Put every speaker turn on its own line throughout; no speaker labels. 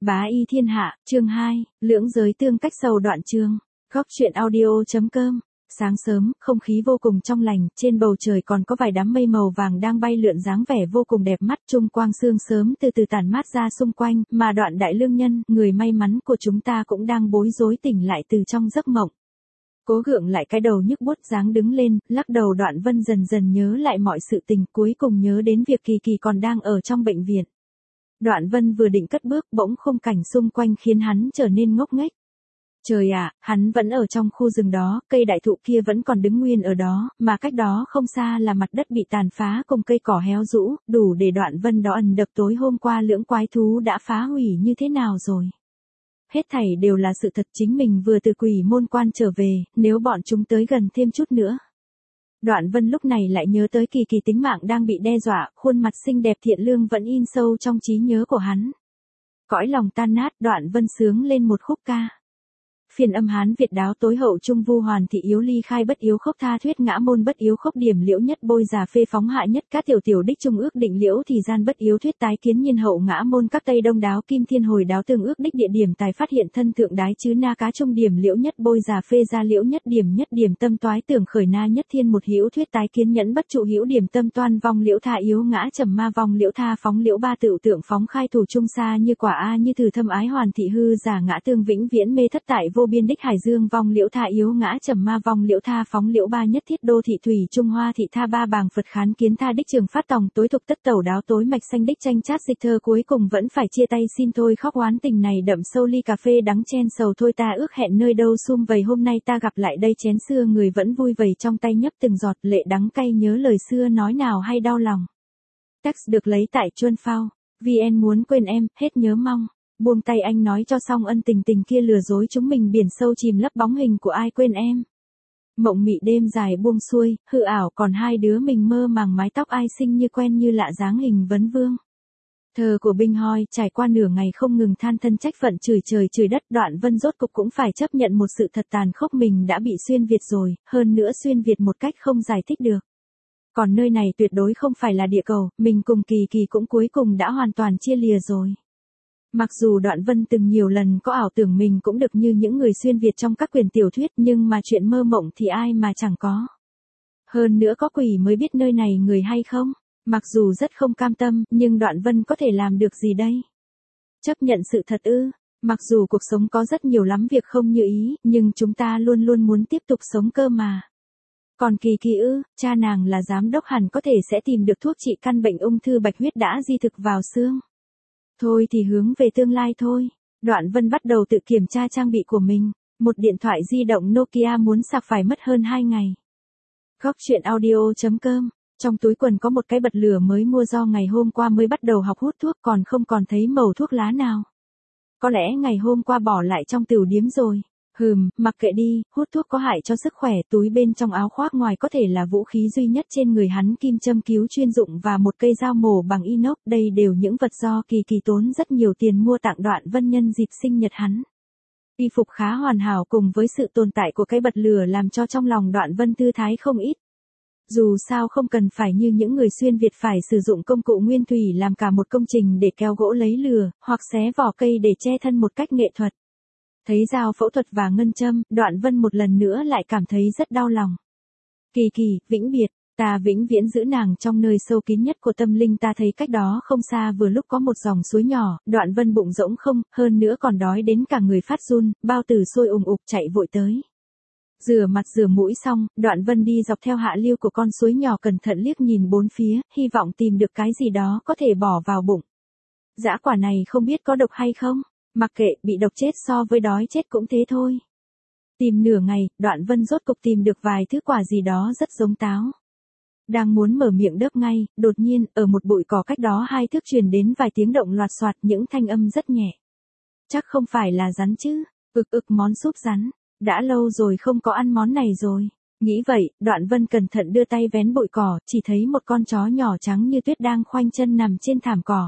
Bá y thiên hạ, chương 2, lưỡng giới tương cách sầu đoạn chương. Góc truyện audio.com. Sáng sớm, không khí vô cùng trong lành, trên bầu trời còn có vài đám mây màu vàng đang bay lượn dáng vẻ vô cùng đẹp mắt, trung quang sương sớm từ từ tản mát ra xung quanh, mà Đoạn đại lương nhân, người may mắn của chúng ta cũng đang bối rối tỉnh lại từ trong giấc mộng. Cố gượng lại cái đầu nhức buốt dáng đứng lên, lắc đầu Đoạn Vân dần dần nhớ lại mọi sự tình, cuối cùng nhớ đến việc Kỳ Kỳ còn đang ở trong bệnh viện. Đoạn Vân vừa định cất bước, bỗng khung cảnh xung quanh khiến hắn trở nên ngốc nghếch. Trời ạ, hắn vẫn ở trong khu rừng đó, cây đại thụ kia vẫn còn đứng nguyên ở đó, mà cách đó không xa là mặt đất bị tàn phá cùng cây cỏ héo rũ, đủ để Đoạn Vân đó ẩn đập tối hôm qua lưỡng quái thú đã phá hủy như thế nào rồi. Hết thảy đều là sự thật, chính mình vừa từ Quỷ Môn Quan trở về, nếu bọn chúng tới gần thêm chút nữa. Đoạn Vân lúc này lại nhớ tới Kỳ Kỳ tính mạng đang bị đe dọa, khuôn mặt xinh đẹp thiện lương vẫn in sâu trong trí nhớ của hắn. Cõi lòng tan nát, Đoạn Vân sướng lên một khúc ca. Phiên âm Hán Việt đáo tối hậu trung vu hoàn thị yếu ly khai bất yếu khốc tha thuyết ngã môn bất yếu khốc điểm liễu nhất bôi già phê phóng hạ nhất các tiểu tiểu đích trung ước định liễu thì gian bất yếu thuyết tái kiến nhiên hậu ngã môn các tây đông đáo kim thiên hồi đáo tương ước đích địa điểm tài phát hiện thân thượng đái chứ na cá trung điểm liễu nhất bôi già phê ra liễu nhất điểm tâm toái tưởng khởi na nhất thiên một hữu thuyết tái kiến nhẫn bất trụ hữu điểm tâm toan vong liễu tha yếu ngã trầm ma vong liễu tha phóng liễu ba tự tượng phóng khai thủ trung xa như quả a như thử thâm ái hoàn thị hư giả ngã tương vĩnh viễn mê thất tại vô biên đích hải dương vong liễu tha yếu ngã trầm ma vong liễu tha phóng liễu ba nhất thiết đô thị thủy trung hoa thị tha ba bàng Phật khán kiến tha đích trường phát tòng tối thục tất tẩu đáo tối mạch xanh đích tranh chát dịch thơ cuối cùng vẫn phải chia tay xin thôi khóc oán tình này đậm sâu ly cà phê đắng chen sầu thôi ta ước hẹn nơi đâu sum vầy hôm nay ta gặp lại đây chén xưa người vẫn vui vầy trong tay nhấp từng giọt lệ đắng cay nhớ lời xưa nói nào hay đau lòng. Text được lấy tại Chuân Phao. VN muốn quên em, hết nhớ mong. Buông tay anh nói cho xong ân tình tình kia lừa dối chúng mình biển sâu chìm lấp bóng hình của ai quên em. Mộng mị đêm dài buông xuôi, hư ảo còn hai đứa mình mơ màng mái tóc ai xinh như quen như lạ dáng hình vấn vương. Thơ của Binh Hoi trải qua nửa ngày không ngừng than thân trách phận chửi trời chửi đất Đoạn Vân rốt cục cũng phải chấp nhận một sự thật tàn khốc mình đã bị xuyên Việt rồi, hơn nữa xuyên Việt một cách không giải thích được. Còn nơi này tuyệt đối không phải là địa cầu, mình cùng Kỳ Kỳ cũng cuối cùng đã hoàn toàn chia lìa rồi. Mặc dù Đoạn Vân từng nhiều lần có ảo tưởng mình cũng được như những người xuyên Việt trong các quyển tiểu thuyết nhưng mà chuyện mơ mộng thì ai mà chẳng có. Hơn nữa có quỷ mới biết nơi này người hay không. Mặc dù rất không cam tâm nhưng Đoạn Vân có thể làm được gì đây? Chấp nhận sự thật ư? Mặc dù cuộc sống có rất nhiều lắm việc không như ý nhưng chúng ta luôn luôn muốn tiếp tục sống cơ mà. Còn Kỳ Kỳ ư, cha nàng là giám đốc hẳn có thể sẽ tìm được thuốc trị căn bệnh ung thư bạch huyết đã di thực vào xương. Thôi thì hướng về tương lai thôi. Đoạn Vân bắt đầu tự kiểm tra trang bị của mình. Một điện thoại di động Nokia muốn sạc phải mất hơn 2 ngày. Góc truyện audio.com. Trong túi quần có một cái bật lửa mới mua do ngày hôm qua mới bắt đầu học hút thuốc còn không còn thấy mẩu thuốc lá nào. Có lẽ ngày hôm qua bỏ lại trong tửu điếm rồi. Mặc kệ đi, hút thuốc có hại cho sức khỏe, túi bên trong áo khoác ngoài có thể là vũ khí duy nhất trên người hắn kim châm cứu chuyên dụng và một cây dao mổ bằng inox, đây đều những vật do Kỳ Kỳ tốn rất nhiều tiền mua tặng Đoạn Vân nhân dịp sinh nhật hắn. Y phục khá hoàn hảo cùng với sự tồn tại của cái bật lửa làm cho trong lòng Đoạn Vân thư thái không ít. Dù sao không cần phải như những người xuyên Việt phải sử dụng công cụ nguyên thủy làm cả một công trình để kéo gỗ lấy lửa, hoặc xé vỏ cây để che thân một cách nghệ thuật. Thấy dao phẫu thuật và ngân châm, Đoạn Vân một lần nữa lại cảm thấy rất đau lòng. Kỳ Kỳ, vĩnh biệt, ta vĩnh viễn giữ nàng trong nơi sâu kín nhất của tâm linh ta thấy cách đó không xa vừa lúc có một dòng suối nhỏ, Đoạn Vân bụng rỗng không, hơn nữa còn đói đến cả người phát run, bao tử sôi ùng ục chạy vội tới. Rửa mặt rửa mũi xong, Đoạn Vân đi dọc theo hạ lưu của con suối nhỏ cẩn thận liếc nhìn bốn phía, hy vọng tìm được cái gì đó có thể bỏ vào bụng. Dã quả này không biết có độc hay không? Mặc kệ, bị độc chết so với đói chết cũng thế thôi. Tìm nửa ngày, Đoạn Vân rốt cục tìm được vài thứ quả gì đó rất giống táo. Đang muốn mở miệng đớp ngay, đột nhiên, ở một bụi cỏ cách đó 2 thước truyền đến vài tiếng động loạt soạt những thanh âm rất nhẹ. Chắc không phải là rắn chứ, món súp rắn. Đã lâu rồi không có ăn món này rồi. Nghĩ vậy, Đoạn Vân cẩn thận đưa tay vén bụi cỏ, chỉ thấy một con chó nhỏ trắng như tuyết đang khoanh chân nằm trên thảm cỏ.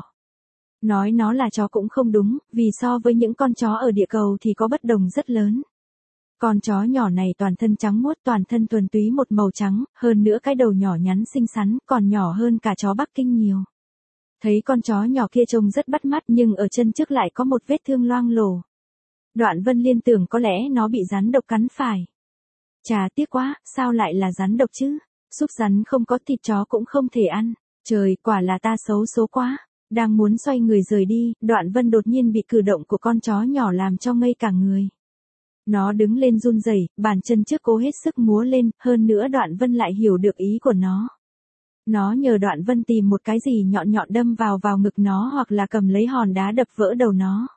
Nói nó là chó cũng không đúng, vì so với những con chó ở địa cầu thì có bất đồng rất lớn. Con chó nhỏ này toàn thân trắng muốt, toàn thân thuần túy một màu trắng, hơn nữa cái đầu nhỏ nhắn xinh xắn, còn nhỏ hơn cả chó Bắc Kinh nhiều. Thấy con chó nhỏ kia trông rất bắt mắt nhưng ở chân trước lại có một vết thương loang lổ. Đoạn Vân liên tưởng có lẽ nó bị rắn độc cắn phải. Chà tiếc quá, sao lại là rắn độc chứ? Súc rắn không có thịt chó cũng không thể ăn. Trời, quả là ta xấu số quá. Đang muốn xoay người rời đi, Đoạn Vân đột nhiên bị cử động của con chó nhỏ làm cho ngây cả người. Nó đứng lên run rẩy, bàn chân trước cố hết sức múa lên, hơn nữa Đoạn Vân lại hiểu được ý của nó. Nó nhờ Đoạn Vân tìm một cái gì nhọn nhọn đâm vào ngực nó hoặc là cầm lấy hòn đá đập vỡ đầu nó.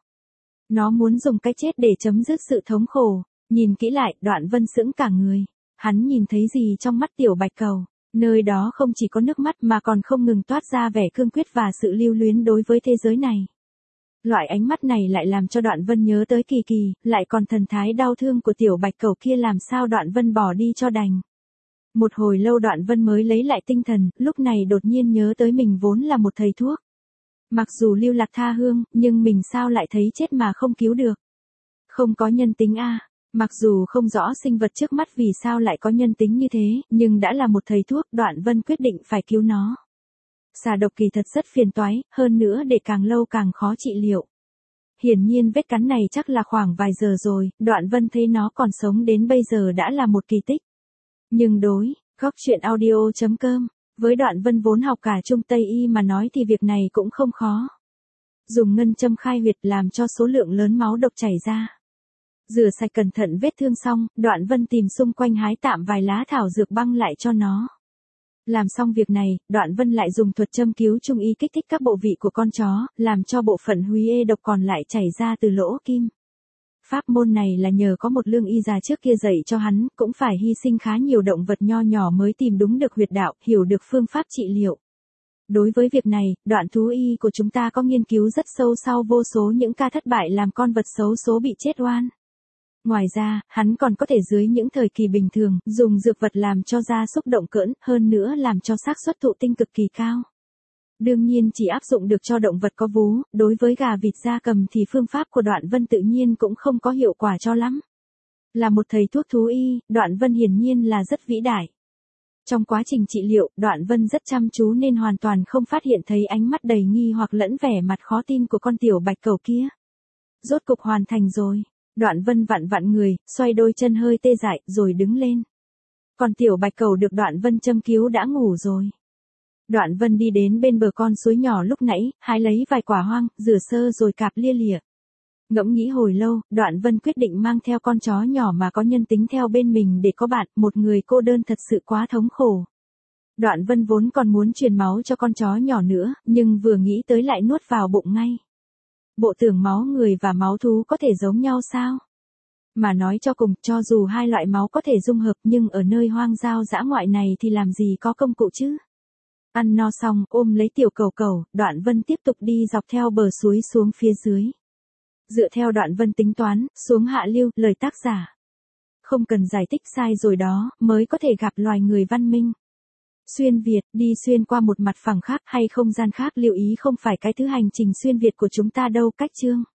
Nó muốn dùng cái chết để chấm dứt sự thống khổ. Nhìn kỹ lại, Đoạn Vân sững cả người. Hắn nhìn thấy gì trong mắt tiểu bạch cầu? Nơi đó không chỉ có nước mắt mà còn không ngừng toát ra vẻ cương quyết và sự lưu luyến đối với thế giới này. Loại ánh mắt này lại làm cho Đoạn Vân nhớ tới Kỳ Kỳ, lại còn thần thái đau thương của tiểu bạch cầu kia làm sao Đoạn Vân bỏ đi cho đành. Một hồi lâu Đoạn Vân mới lấy lại tinh thần, lúc này đột nhiên nhớ tới mình vốn là một thầy thuốc. Mặc dù lưu lạc tha hương, nhưng mình sao lại thấy chết mà không cứu được. Không có nhân tính a. Mặc dù không rõ sinh vật trước mắt vì sao lại có nhân tính như thế, nhưng đã là một thầy thuốc, Đoạn Vân quyết định phải cứu nó. Xà độc kỳ thật rất phiền toái, hơn nữa để càng lâu càng khó trị liệu. Hiển nhiên vết cắn này chắc là khoảng vài giờ rồi, Đoạn Vân thấy nó còn sống đến bây giờ đã là một kỳ tích. Nhưng đối, góc chuyện audio.com, với Đoạn Vân vốn học cả Trung Tây Y mà nói thì việc này cũng không khó. Dùng ngân châm khai huyệt làm cho số lượng lớn máu độc chảy ra. Rửa sạch cẩn thận vết thương xong, Đoạn Vân tìm xung quanh hái tạm vài lá thảo dược băng lại cho nó. Làm xong việc này, Đoạn Vân lại dùng thuật châm cứu trung y kích thích các bộ vị của con chó, làm cho bộ phận húy ê độc còn lại chảy ra từ lỗ kim. Pháp môn này là nhờ có một lương y già trước kia dạy cho hắn, cũng phải hy sinh khá nhiều động vật nho nhỏ mới tìm đúng được huyệt đạo, hiểu được phương pháp trị liệu. Đối với việc này, Đoạn thú y của chúng ta có nghiên cứu rất sâu sau vô số những ca thất bại làm con vật xấu số bị chết oan. Ngoài ra, hắn còn có thể dưới những thời kỳ bình thường, dùng dược vật làm cho da súc động cỡn, hơn nữa làm cho xác suất thụ tinh cực kỳ cao. Đương nhiên chỉ áp dụng được cho động vật có vú, đối với gà vịt gia cầm thì phương pháp của Đoạn Vân tự nhiên cũng không có hiệu quả cho lắm. Là một thầy thuốc thú y, Đoạn Vân hiển nhiên là rất vĩ đại. Trong quá trình trị liệu, Đoạn Vân rất chăm chú nên hoàn toàn không phát hiện thấy ánh mắt đầy nghi hoặc lẫn vẻ mặt khó tin của con tiểu bạch cầu kia. Rốt cục hoàn thành rồi. Đoạn Vân vặn vặn người, xoay đôi chân hơi tê dại, rồi đứng lên. Còn tiểu bạch cầu được Đoạn Vân châm cứu đã ngủ rồi. Đoạn Vân đi đến bên bờ con suối nhỏ lúc nãy, hái lấy vài quả hoang, rửa sơ rồi cạp lia lịa. Ngẫm nghĩ hồi lâu, Đoạn Vân quyết định mang theo con chó nhỏ mà có nhân tính theo bên mình để có bạn, một người cô đơn thật sự quá thống khổ. Đoạn Vân vốn còn muốn truyền máu cho con chó nhỏ nữa, nhưng vừa nghĩ tới lại nuốt vào bụng ngay. Bộ tưởng máu người và máu thú có thể giống nhau sao? Mà nói cho cùng, cho dù hai loại máu có thể dung hợp nhưng ở nơi hoang giao dã ngoại này thì làm gì có công cụ chứ? Ăn no xong, ôm lấy tiểu cầu cầu, Đoạn Vân tiếp tục đi dọc theo bờ suối xuống phía dưới. Dựa theo Đoạn Vân tính toán, xuống hạ lưu, lời tác giả. Không cần giải thích sai rồi đó, mới có thể gặp loài người văn minh. Xuyên Việt, đi xuyên qua một mặt phẳng khác hay không gian khác, lưu ý không phải cái thứ hành trình xuyên Việt của chúng ta đâu. Cách chương